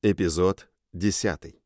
Эпизод 10.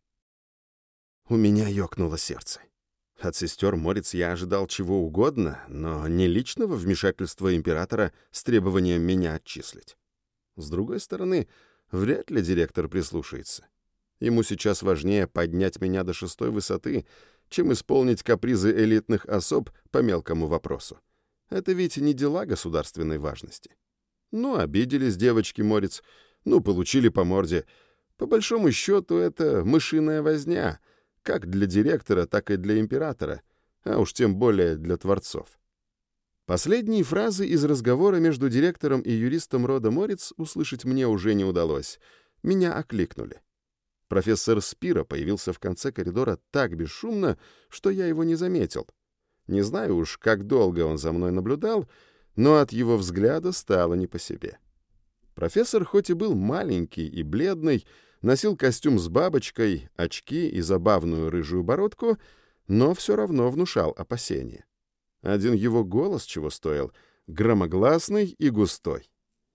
У меня ёкнуло сердце. От сестер Морец я ожидал чего угодно, но не личного вмешательства императора с требованием меня отчислить. С другой стороны, вряд ли директор прислушается. Ему сейчас важнее поднять меня до 6-й высоты, чем исполнить капризы элитных особ по мелкому вопросу. Это ведь не дела государственной важности. Обиделись девочки Морец, получили по морде. По большому счету, это мышиная возня, как для директора, так и для императора, а уж тем более для творцов. Последние фразы из разговора между директором и юристом рода Морец услышать мне уже не удалось. Меня окликнули. Профессор Спиро появился в конце коридора так бесшумно, что я его не заметил. Не знаю уж, как долго он за мной наблюдал, но от его взгляда стало не по себе. Профессор хоть и был маленький и бледный, носил костюм с бабочкой, очки и забавную рыжую бородку, но все равно внушал опасения. Один его голос чего стоил, громогласный и густой.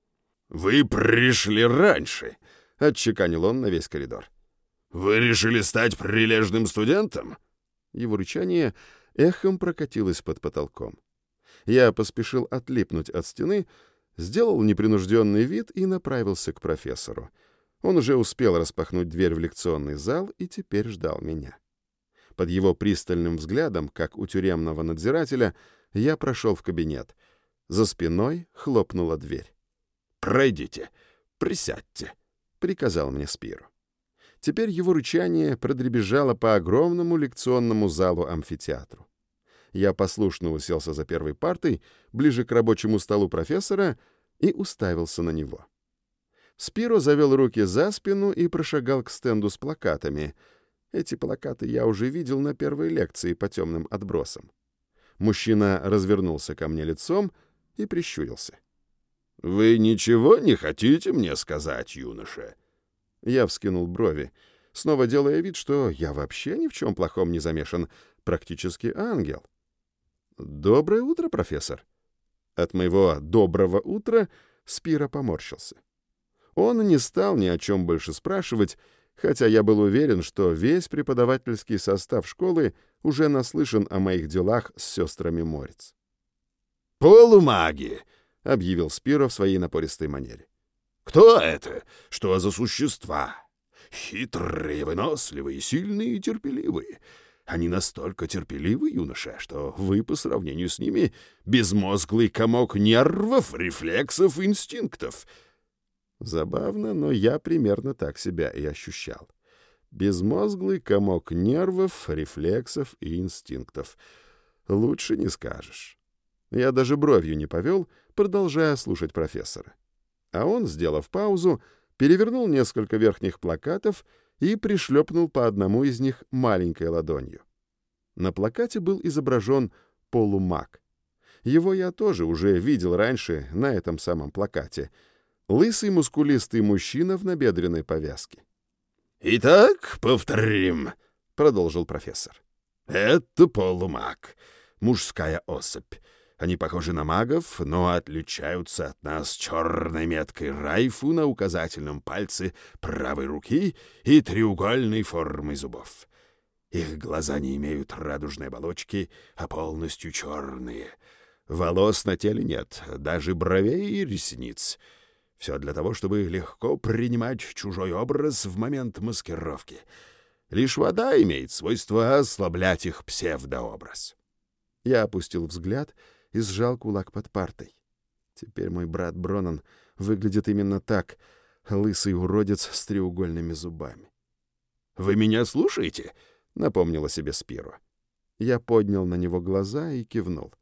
«Вы пришли раньше», — отчеканил он на весь коридор. «Вы решили стать прилежным студентом?» Его рычание эхом прокатилось под потолком. Я поспешил отлипнуть от стены, сделал непринужденный вид и направился к профессору. Он уже успел распахнуть дверь в лекционный зал и теперь ждал меня. Под его пристальным взглядом, как у тюремного надзирателя, я прошел в кабинет. За спиной хлопнула дверь. «Пройдите, присядьте», — приказал мне Спиро. Теперь его рычание продребезжало по огромному лекционному залу-амфитеатру. Я послушно уселся за первой партой, ближе к рабочему столу профессора, и уставился на него. Спиро завел руки за спину и прошагал к стенду с плакатами. Эти плакаты я уже видел на первой лекции по темным отбросам. Мужчина развернулся ко мне лицом и прищурился. «Вы ничего не хотите мне сказать, юноша?» Я вскинул брови, снова делая вид, что я вообще ни в чем плохом не замешан, практически ангел. «Доброе утро, профессор». От моего «доброго утра» Спиро поморщился. Он не стал ни о чем больше спрашивать, хотя я был уверен, что весь преподавательский состав школы уже наслышан о моих делах с сестрами Морец. «Полумаги», — объявил Спиро в своей напористой манере. «Кто это? Что за существа? Хитрые, выносливые, сильные и терпеливые. Они настолько терпеливы, юноша, что вы по сравнению с ними безмозглый комок нервов, рефлексов, инстинктов». Забавно, но я примерно так себя и ощущал. Безмозглый комок нервов, рефлексов и инстинктов. Лучше не скажешь. Я даже бровью не повел, продолжая слушать профессора. А он, сделав паузу, перевернул несколько верхних плакатов и пришлепнул по одному из них маленькой ладонью. На плакате был изображен полумаг. Его я тоже уже видел раньше на этом самом плакате. Лысый мускулистый мужчина в набедренной повязке. «Итак, повторим», — продолжил профессор. «Это полумаг, мужская особь. Они похожи на магов, но отличаются от нас черной меткой райфу на указательном пальце правой руки и треугольной формой зубов. Их глаза не имеют радужной оболочки, а полностью черные. Волос на теле нет, даже бровей и ресниц. Все для того, чтобы легко принимать чужой образ в момент маскировки. Лишь вода имеет свойство ослаблять их псевдообраз». Я опустил взгляд и сжал кулак под партой. Теперь мой брат Бронан выглядит именно так, лысый уродец с треугольными зубами. «Вы меня слушаете?» — напомнила себе Спиро. Я поднял на него глаза и кивнул.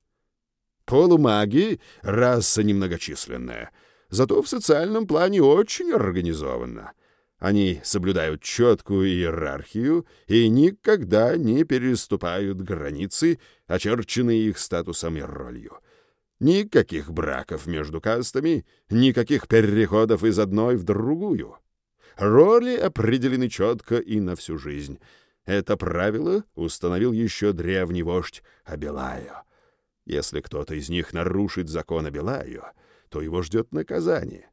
«Полумаги — раса немногочисленная, зато в социальном плане очень организованна. Они соблюдают четкую иерархию и никогда не переступают границы, очерченные их статусом и ролью. Никаких браков между кастами, никаких переходов из одной в другую. Роли определены четко и на всю жизнь. Это правило установил еще древний вождь Абилайо. Если кто-то из них нарушит закон Абилайо, то его ждет наказание.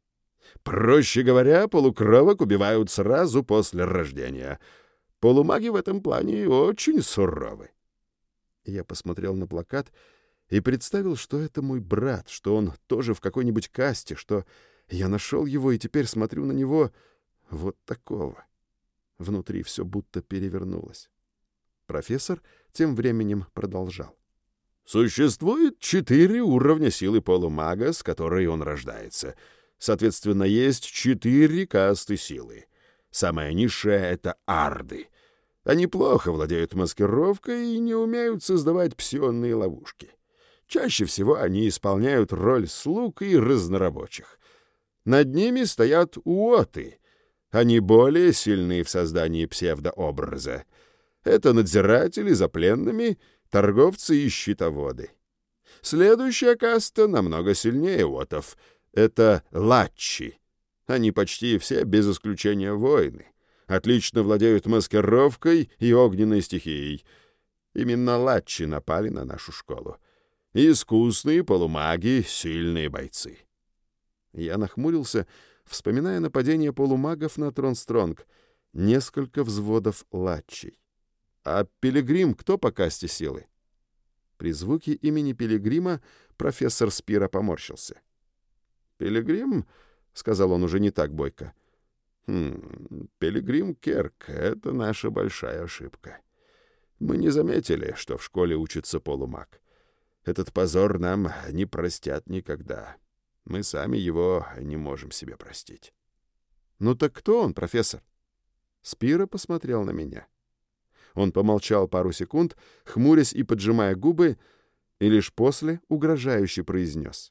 Проще говоря, полукровок убивают сразу после рождения. Полумаги в этом плане очень суровы. Я посмотрел на плакат и представил, что это мой брат, что он тоже в какой-нибудь касте, что я нашел его и теперь смотрю на него вот такого. Внутри все будто перевернулось. Профессор тем временем продолжал. Существует 4 уровня силы полумага, с которой он рождается. Соответственно, есть 4 касты силы. Самая низшая — это арды. Они плохо владеют маскировкой и не умеют создавать псионные ловушки. Чаще всего они исполняют роль слуг и разнорабочих. Над ними стоят уоты. Они более сильны в создании псевдообраза. Это надзиратели за пленными, торговцы и счетоводы. Следующая каста намного сильнее уотов. Это латчи. Они почти все, без исключения, воины. Отлично владеют маскировкой и огненной стихией. Именно латчи напали на нашу школу. Искусные полумаги, сильные бойцы. Я нахмурился, вспоминая нападение полумагов на Тронстронг. Несколько взводов латчей. А Пилигрим кто по касте силы? При звуке имени Пилигрима профессор Спира поморщился. «Пилигрим?» — сказал он уже не так бойко. «Пилигрим Керк — это наша большая ошибка. Мы не заметили, что в школе учится полумаг. Этот позор нам не простят никогда. Мы сами его не можем себе простить». «Ну так кто он, профессор?» Спира посмотрел на меня. Он помолчал пару секунд, хмурясь и поджимая губы, и лишь после угрожающе произнес.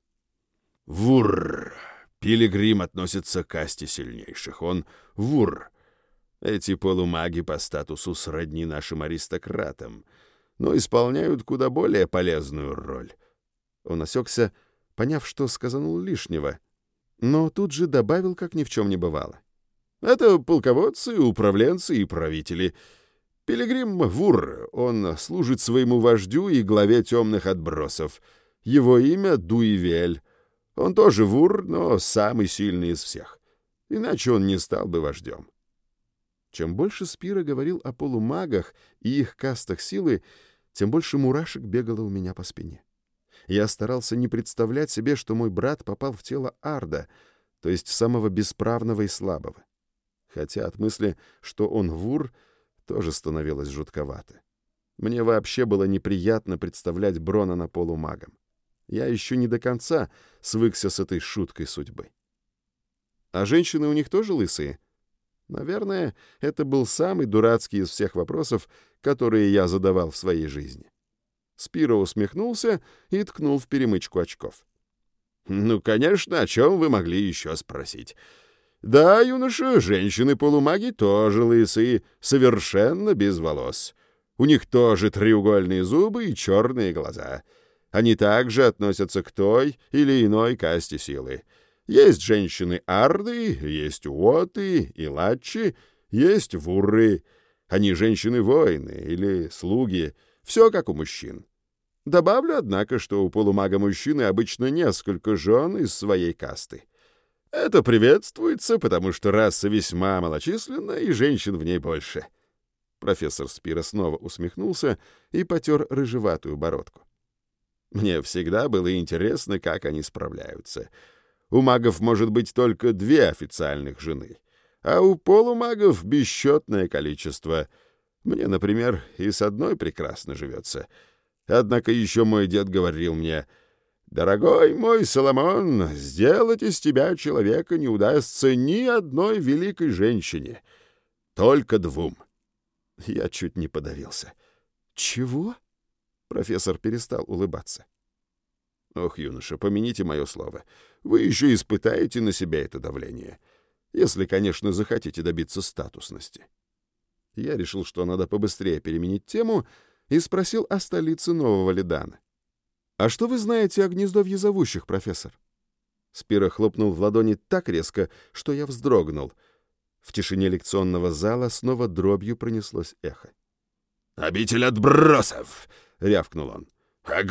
«Вурр! Пилигрим относится к касте сильнейших. Он вурр. Эти полумаги по статусу сродни нашим аристократам, но исполняют куда более полезную роль». Он осекся, поняв, что сказанул лишнего, но тут же добавил, как ни в чем не бывало. «Это полководцы, управленцы и правители. Пилигрим вурр. Он служит своему вождю и главе темных отбросов. Его имя Дуивель. Он тоже вурр, но самый сильный из всех. Иначе он не стал бы вождем». Чем больше Спира говорил о полумагах и их кастах силы, тем больше мурашек бегало у меня по спине. Я старался не представлять себе, что мой брат попал в тело Арда, то есть самого бесправного и слабого. Хотя от мысли, что он вурр, тоже становилось жутковато. Мне вообще было неприятно представлять Бронана полумагом. Я еще не до конца свыкся с этой шуткой судьбы. А женщины у них тоже лысые? Наверное, это был самый дурацкий из всех вопросов, которые я задавал в своей жизни. Спиро усмехнулся и ткнул в перемычку очков. «Ну, конечно, о чем вы могли еще спросить? Да, юноша, женщины-полумаги тоже лысые, совершенно без волос. У них тоже треугольные зубы и черные глаза. Они также относятся к той или иной касте силы. Есть женщины-арды, есть уоты и латчи, есть вурры. Они женщины-воины или слуги, все как у мужчин. Добавлю, однако, что у полумага-мужчины обычно несколько жен из своей касты. Это приветствуется, потому что раса весьма малочисленна, и женщин в ней больше». Профессор Спира снова усмехнулся и потер рыжеватую бородку. «Мне всегда было интересно, как они справляются. У магов может быть только 2 официальных жены, а у полумагов бесчетное количество. Мне, например, и с одной прекрасно живется. Однако еще мой дед говорил мне: «Дорогой мой Соломон, сделать из тебя человека не удастся ни одной великой женщине, только 2». Я чуть не подавился. «Чего?» Профессор перестал улыбаться. «Ох, юноша, помяните мое слово. Вы еще испытаете на себя это давление. Если, конечно, захотите добиться статусности». Я решил, что надо побыстрее переменить тему, и спросил о столице Нового Ледана. «А что вы знаете о гнездовье зовущих, профессор?» Спира хлопнул в ладони так резко, что я вздрогнул. В тишине лекционного зала снова дробью пронеслось эхо. «Обитель отбросов!» — рявкнул он.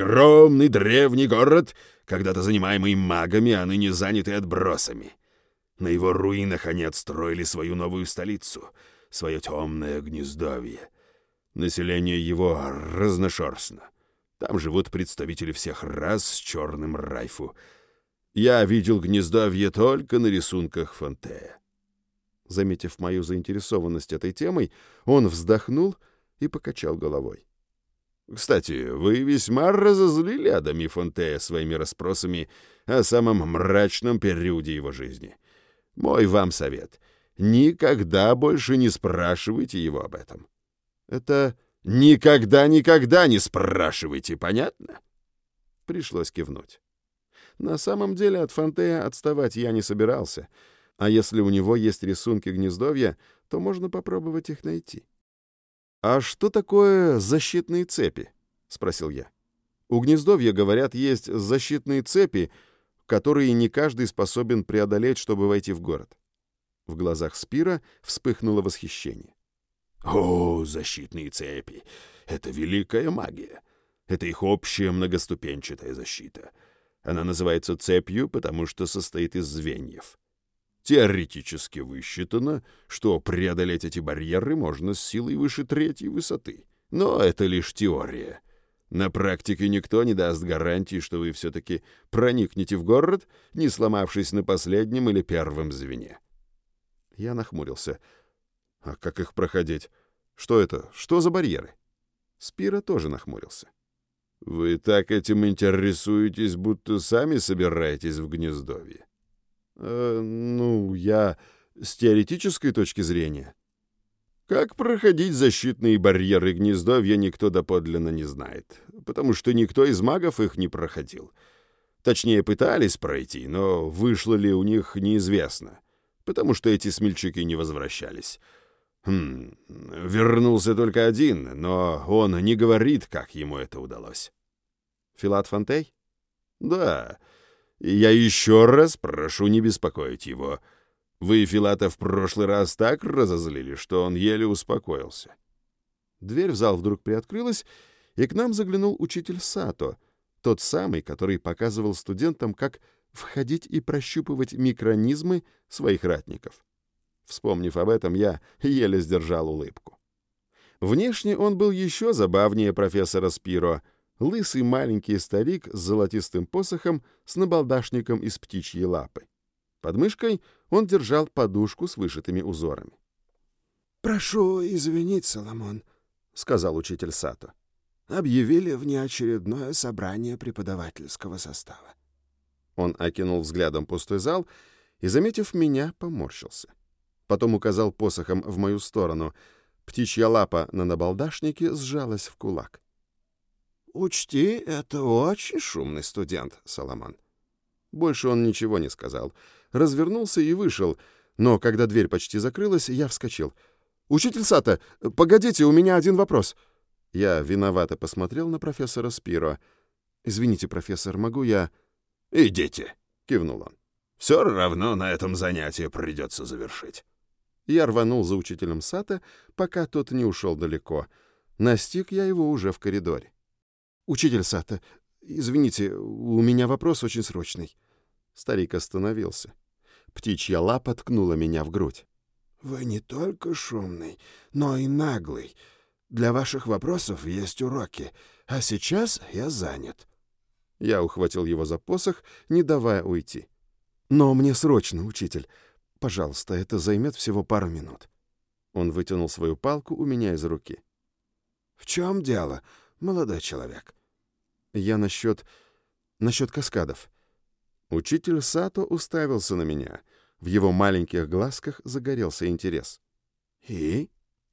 «Огромный древний город, когда-то занимаемый магами, а ныне занятый отбросами. На его руинах они отстроили свою новую столицу, свое темное гнездовье. Население его разношерстно. Там живут представители всех рас с черным райфу. Я видел гнездовье только на рисунках Фонтея». Заметив мою заинтересованность этой темой, он вздохнул и покачал головой. «Кстати, вы весьма разозлили Адами Фонтея своими расспросами о самом мрачном периоде его жизни. Мой вам совет — никогда больше не спрашивайте его об этом. Это никогда не спрашивайте, понятно?» Пришлось кивнуть. На самом деле от Фонтея отставать я не собирался, а если у него есть рисунки гнездовья, то можно попробовать их найти. «А что такое защитные цепи?» — спросил я. «У гнездовья, говорят, есть защитные цепи, которые не каждый способен преодолеть, чтобы войти в город». В глазах Спира вспыхнуло восхищение. «О, защитные цепи! Это великая магия. Это их общая многоступенчатая защита. Она называется цепью, потому что состоит из звеньев. Теоретически высчитано, что преодолеть эти барьеры можно с силой выше 3-й высоты. Но это лишь теория. На практике никто не даст гарантии, что вы все-таки проникнете в город, не сломавшись на последнем или первом звене». Я нахмурился. «А как их проходить? Что это? Что за барьеры?» Спира тоже нахмурился. «Вы так этим интересуетесь, будто сами собираетесь в гнездовье». Я с теоретической точки зрения. Как проходить защитные барьеры гнездовья, никто доподлинно не знает, потому что никто из магов их не проходил. Точнее, пытались пройти, но вышло ли у них, неизвестно, потому что эти смельчаки не возвращались. Вернулся только один, но он не говорит, как ему это удалось». «Филат Фонтей?» «Да. И я еще раз прошу не беспокоить его. Вы Филата в прошлый раз так разозлили, что он еле успокоился». Дверь в зал вдруг приоткрылась, и к нам заглянул учитель Сато, тот самый, который показывал студентам, как входить и прощупывать микронизмы своих ратников. Вспомнив об этом, я еле сдержал улыбку. Внешне он был еще забавнее профессора Спиро. Лысый маленький старик с золотистым посохом с набалдашником из птичьей лапы. Под мышкой он держал подушку с вышитыми узорами. «Прошу извинить, Соломон», — сказал учитель Сато. «Объявили внеочередное собрание преподавательского состава». Он окинул взглядом пустой зал и, заметив меня, поморщился. Потом указал посохом в мою сторону. Птичья лапа на набалдашнике сжалась в кулак. «Учти, это очень шумный студент, Соломон». Больше он ничего не сказал. Развернулся и вышел, но когда дверь почти закрылась, я вскочил. «Учитель Сато, погодите, у меня один вопрос». Я виновато посмотрел на профессора Спиро. «Извините, профессор, могу я...» «Идите», — кивнул он. «Все равно на этом занятие придется завершить». Я рванул за учителем Сато, пока тот не ушел далеко. Настиг я его уже в коридоре. «Учитель Сато, извините, у меня вопрос очень срочный». Старик остановился. Птичья лапа ткнула меня в грудь. «Вы не только шумный, но и наглый. Для ваших вопросов есть уроки, а сейчас я занят». Я ухватил его за посох, не давая уйти. «Но мне срочно, учитель. Пожалуйста, это займет всего пару минут». Он вытянул свою палку у меня из руки. «В чем дело, молодой человек?» «Я насчет каскадов». Учитель Сато уставился на меня. В его маленьких глазках загорелся интерес. «И?»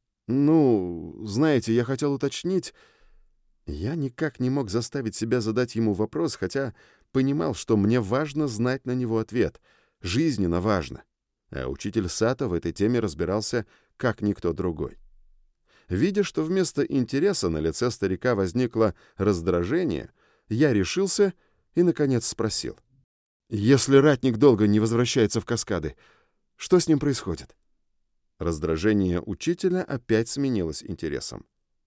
Знаете, я хотел уточнить...» Я никак не мог заставить себя задать ему вопрос, хотя понимал, что мне важно знать на него ответ. Жизненно важно. А учитель Сато в этой теме разбирался как никто другой. Видя, что вместо интереса на лице старика возникло раздражение, я решился и, наконец, спросил. «Если ратник долго не возвращается в каскады, что с ним происходит?» Раздражение учителя опять сменилось интересом.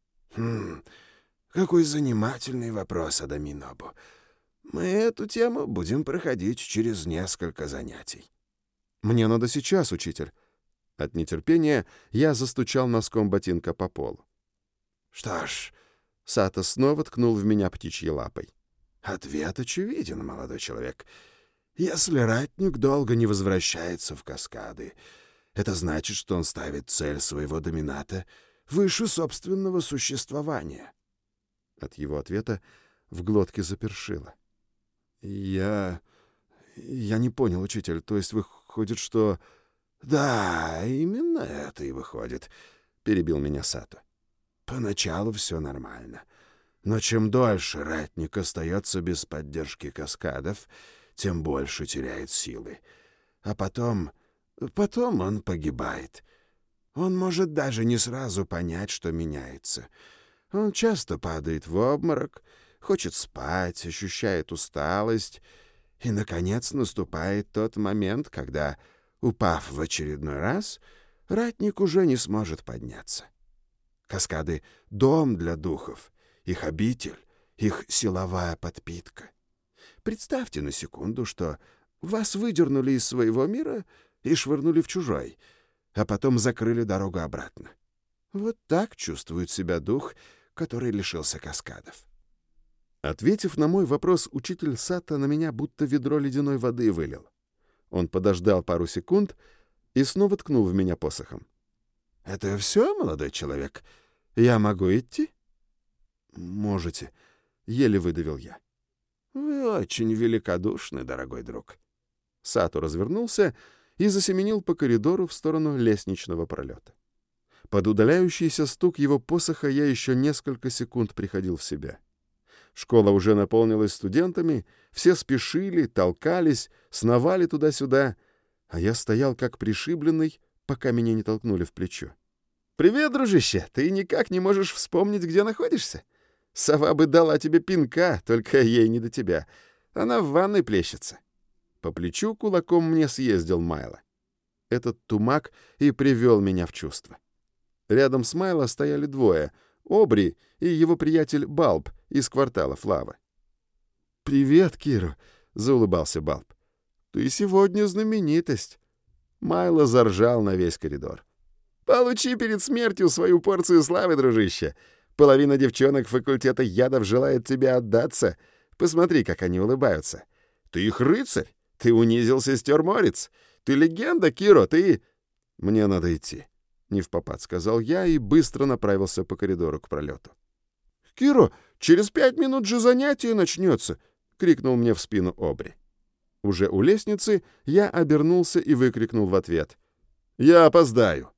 Какой занимательный вопрос, Адаминобу. Мы эту тему будем проходить через несколько занятий». «Мне надо сейчас, учитель». От нетерпения я застучал носком ботинка по полу. «Что ж...» — Сато снова ткнул в меня птичьей лапой. «Ответ очевиден, молодой человек. Если ратник долго не возвращается в каскады, это значит, что он ставит цель своего домината выше собственного существования». От его ответа в глотке запершило. «Я не понял, учитель. То есть выходит, что...» «Да, именно это и выходит», — перебил меня Сато. «Поначалу все нормально. Но чем дольше ратник остается без поддержки каскадов, тем больше теряет силы. А потом он погибает. Он может даже не сразу понять, что меняется. Он часто падает в обморок, хочет спать, ощущает усталость. И, наконец, наступает тот момент, когда, упав в очередной раз, ратник уже не сможет подняться. Каскады — дом для духов, их обитель, их силовая подпитка. Представьте на секунду, что вас выдернули из своего мира и швырнули в чужой, а потом закрыли дорогу обратно. Вот так чувствует себя дух, который лишился каскадов. Ответив на мой вопрос, учитель Сато на меня будто ведро ледяной воды вылил. Он подождал пару секунд и снова ткнул в меня посохом. «Это все, молодой человек? Я могу идти?» «Можете», — еле выдавил я. «Вы очень великодушны, дорогой друг». Сато развернулся и засеменил по коридору в сторону лестничного пролета. Под удаляющийся стук его посоха я еще несколько секунд приходил в себя. Школа уже наполнилась студентами, все спешили, толкались, сновали туда-сюда, а я стоял как пришибленный, пока меня не толкнули в плечо. «Привет, дружище! Ты никак не можешь вспомнить, где находишься? Сова бы дала тебе пинка, только ей не до тебя. Она в ванной плещется». По плечу кулаком мне съездил Майло. Этот тумак и привел меня в чувство. Рядом с Майло стояли двое — Обри и его приятель Балб из квартала Флава. «Привет, Киро», — заулыбался Балб. «Ты сегодня знаменитость». Майло заржал на весь коридор. «Получи перед смертью свою порцию славы, дружище. Половина девчонок факультета ядов желает тебе отдаться. Посмотри, как они улыбаются. Ты их рыцарь. Ты унизил сестер Морец. Ты легенда, Киро, ты...» «Мне надо идти», — невпопад сказал я и быстро направился по коридору к пролету. «Киро, через 5 минут же занятие начнется!» — крикнул мне в спину Обри. Уже у лестницы я обернулся и выкрикнул в ответ: «Я опоздаю!»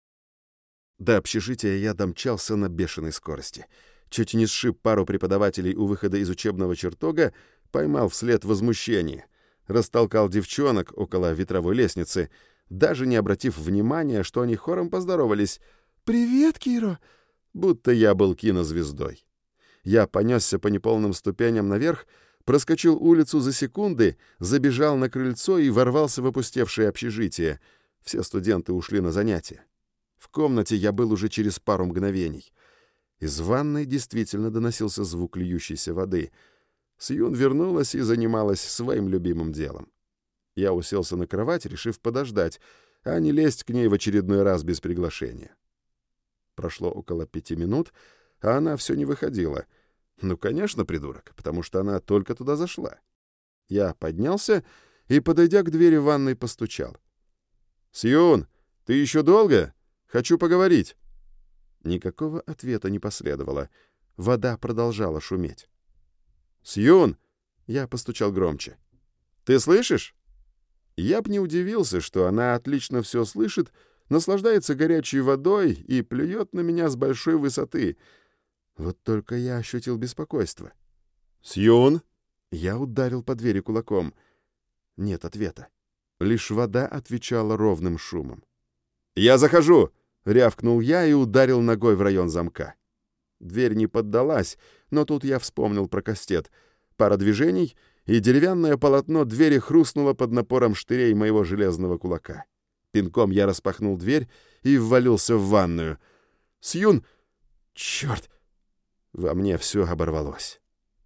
До общежития я домчался на бешеной скорости. Чуть не сшиб пару преподавателей у выхода из учебного чертога, поймал вслед возмущение, растолкал девчонок около ветровой лестницы, даже не обратив внимания, что они хором поздоровались. «Привет, Киро!» Будто я был кинозвездой. Я понесся по неполным ступеням наверх, проскочил улицу за секунды, забежал на крыльцо и ворвался в опустевшее общежитие. Все студенты ушли на занятия. В комнате я был уже через пару мгновений. Из ванной действительно доносился звук льющейся воды. Сьюн вернулась и занималась своим любимым делом. Я уселся на кровать, решив подождать, а не лезть к ней в очередной раз без приглашения. Прошло около 5 минут, а она все не выходила. Ну, конечно, придурок, потому что она только туда зашла. Я поднялся и, подойдя к двери ванной, постучал. «Сьюн, ты еще долго? Хочу поговорить». Никакого ответа не последовало. Вода продолжала шуметь. «Сьюн!» — я постучал громче. «Ты слышишь?» Я б не удивился, что она отлично все слышит, наслаждается горячей водой и плюет на меня с большой высоты. Вот только я ощутил беспокойство. «Сьюн!» Я ударил по двери кулаком. Нет ответа. Лишь вода отвечала ровным шумом. «Я захожу!» — рявкнул я и ударил ногой в район замка. Дверь не поддалась, но тут я вспомнил про кастет. Пара движений, и деревянное полотно двери хрустнуло под напором штырей моего железного кулака. Пинком я распахнул дверь и ввалился в ванную. «Сьюн! Черт!» Во мне все оборвалось.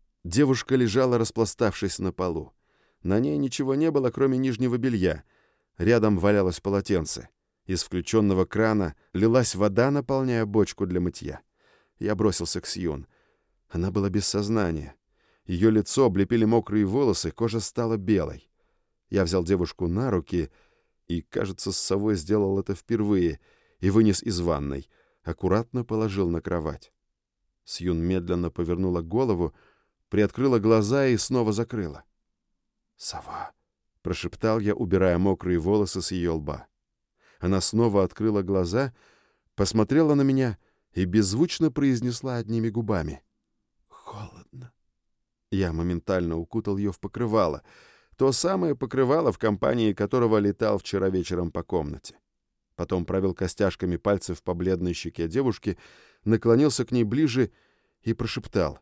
Девушка лежала, распластавшись на полу. На ней ничего не было, кроме нижнего белья. Рядом валялось полотенце. Из включенного крана лилась вода, наполняя бочку для мытья. Я бросился к Сьюн. Она была без сознания. Ее лицо облепили мокрые волосы, кожа стала белой. Я взял девушку на руки и, кажется, с совой сделал это впервые, и вынес из ванной, аккуратно положил на кровать. Сьюн медленно повернула голову, приоткрыла глаза и снова закрыла. «Сова», — прошептал я, убирая мокрые волосы с ее лба. Она снова открыла глаза, посмотрела на меня и беззвучно произнесла одними губами: «Холодно». Я моментально укутал ее в покрывало, то самое покрывало, в компании которого летал вчера вечером по комнате. Потом провел костяшками пальцев по бледной щеке девушки, наклонился к ней ближе и прошептал: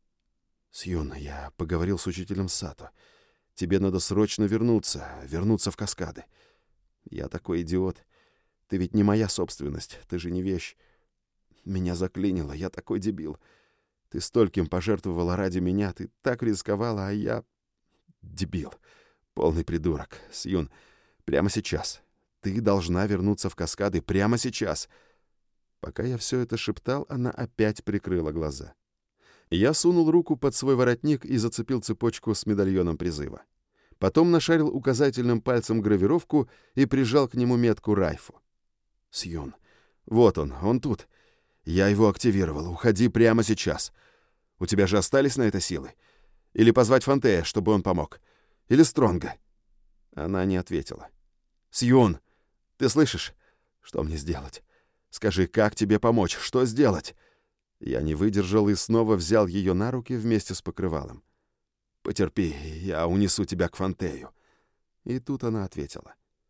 «Сьюн, я поговорил с учителем Сато. Тебе надо срочно вернуться в Каскады. Я такой идиот. Ты ведь не моя собственность, ты же не вещь. Меня заклинило, я такой дебил. Ты стольким пожертвовала ради меня, ты так рисковала, а я... дебил. Полный придурок. Сьюн, прямо сейчас. Ты должна вернуться в Каскады прямо сейчас». Пока я все это шептал, она опять прикрыла глаза. Я сунул руку под свой воротник и зацепил цепочку с медальоном призыва. Потом нашарил указательным пальцем гравировку и прижал к нему метку Райфу. «Сьюн, вот он тут. Я его активировал. Уходи прямо сейчас. У тебя же остались на это силы? Или позвать Фантея, чтобы он помог? Или Стронга?» Она не ответила. «Сьюн, ты слышишь? Что мне сделать? Скажи, как тебе помочь? Что сделать?» Я не выдержал и снова взял ее на руки вместе с покрывалом. «Потерпи, я унесу тебя к Фантею». И тут она ответила: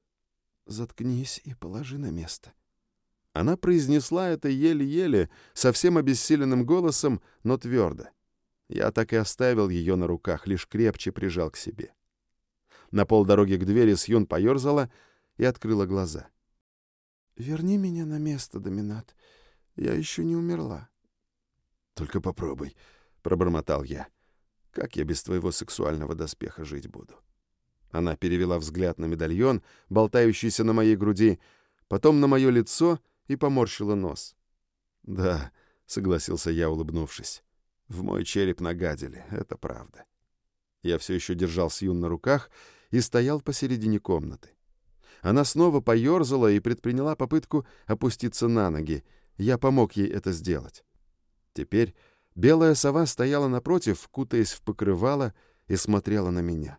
«Заткнись и положи на место». Она произнесла это еле-еле, совсем обессиленным голосом, но твердо. Я так и оставил ее на руках, лишь крепче прижал к себе. На полдороги к двери Сьюн поерзала и открыла глаза. «Верни меня на место, Доминат. Я еще не умерла». «Только попробуй», — пробормотал я. «Как я без твоего сексуального доспеха жить буду?» Она перевела взгляд на медальон, болтающийся на моей груди, потом на мое лицо и поморщила нос. «Да», — согласился я, улыбнувшись, — «в мой череп нагадили, это правда». Я все еще держал Сьюн на руках и стоял посередине комнаты. Она снова поерзала и предприняла попытку опуститься на ноги. Я помог ей это сделать. Теперь белая сова стояла напротив, кутаясь в покрывало, и смотрела на меня.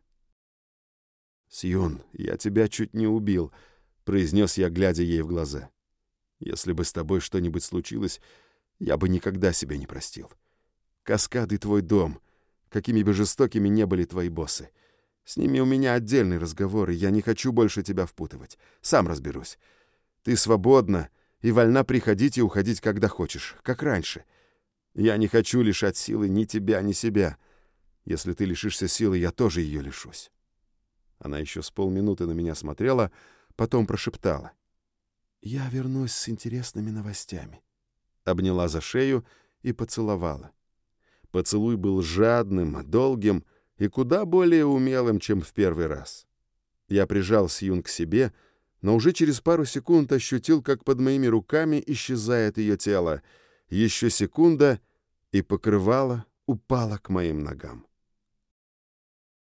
«Сьюн, я тебя чуть не убил», — произнес я, глядя ей в глаза. «Если бы с тобой что-нибудь случилось, я бы никогда себя не простил. Каскады — твой дом, какими бы жестокими не были твои боссы. С ними у меня отдельный разговор, и я не хочу больше тебя впутывать. Сам разберусь. Ты свободна и вольна приходить и уходить, когда хочешь, как раньше. Я не хочу лишать силы ни тебя, ни себя. Если ты лишишься силы, я тоже ее лишусь». Она еще с полминуты на меня смотрела, потом прошептала: «Я вернусь с интересными новостями». Обняла за шею и поцеловала. Поцелуй был жадным, долгим и куда более умелым, чем в первый раз. Я прижал Сьюн к себе, но уже через пару секунд ощутил, как под моими руками исчезает ее тело. Еще секунда, и покрывало упало к моим ногам.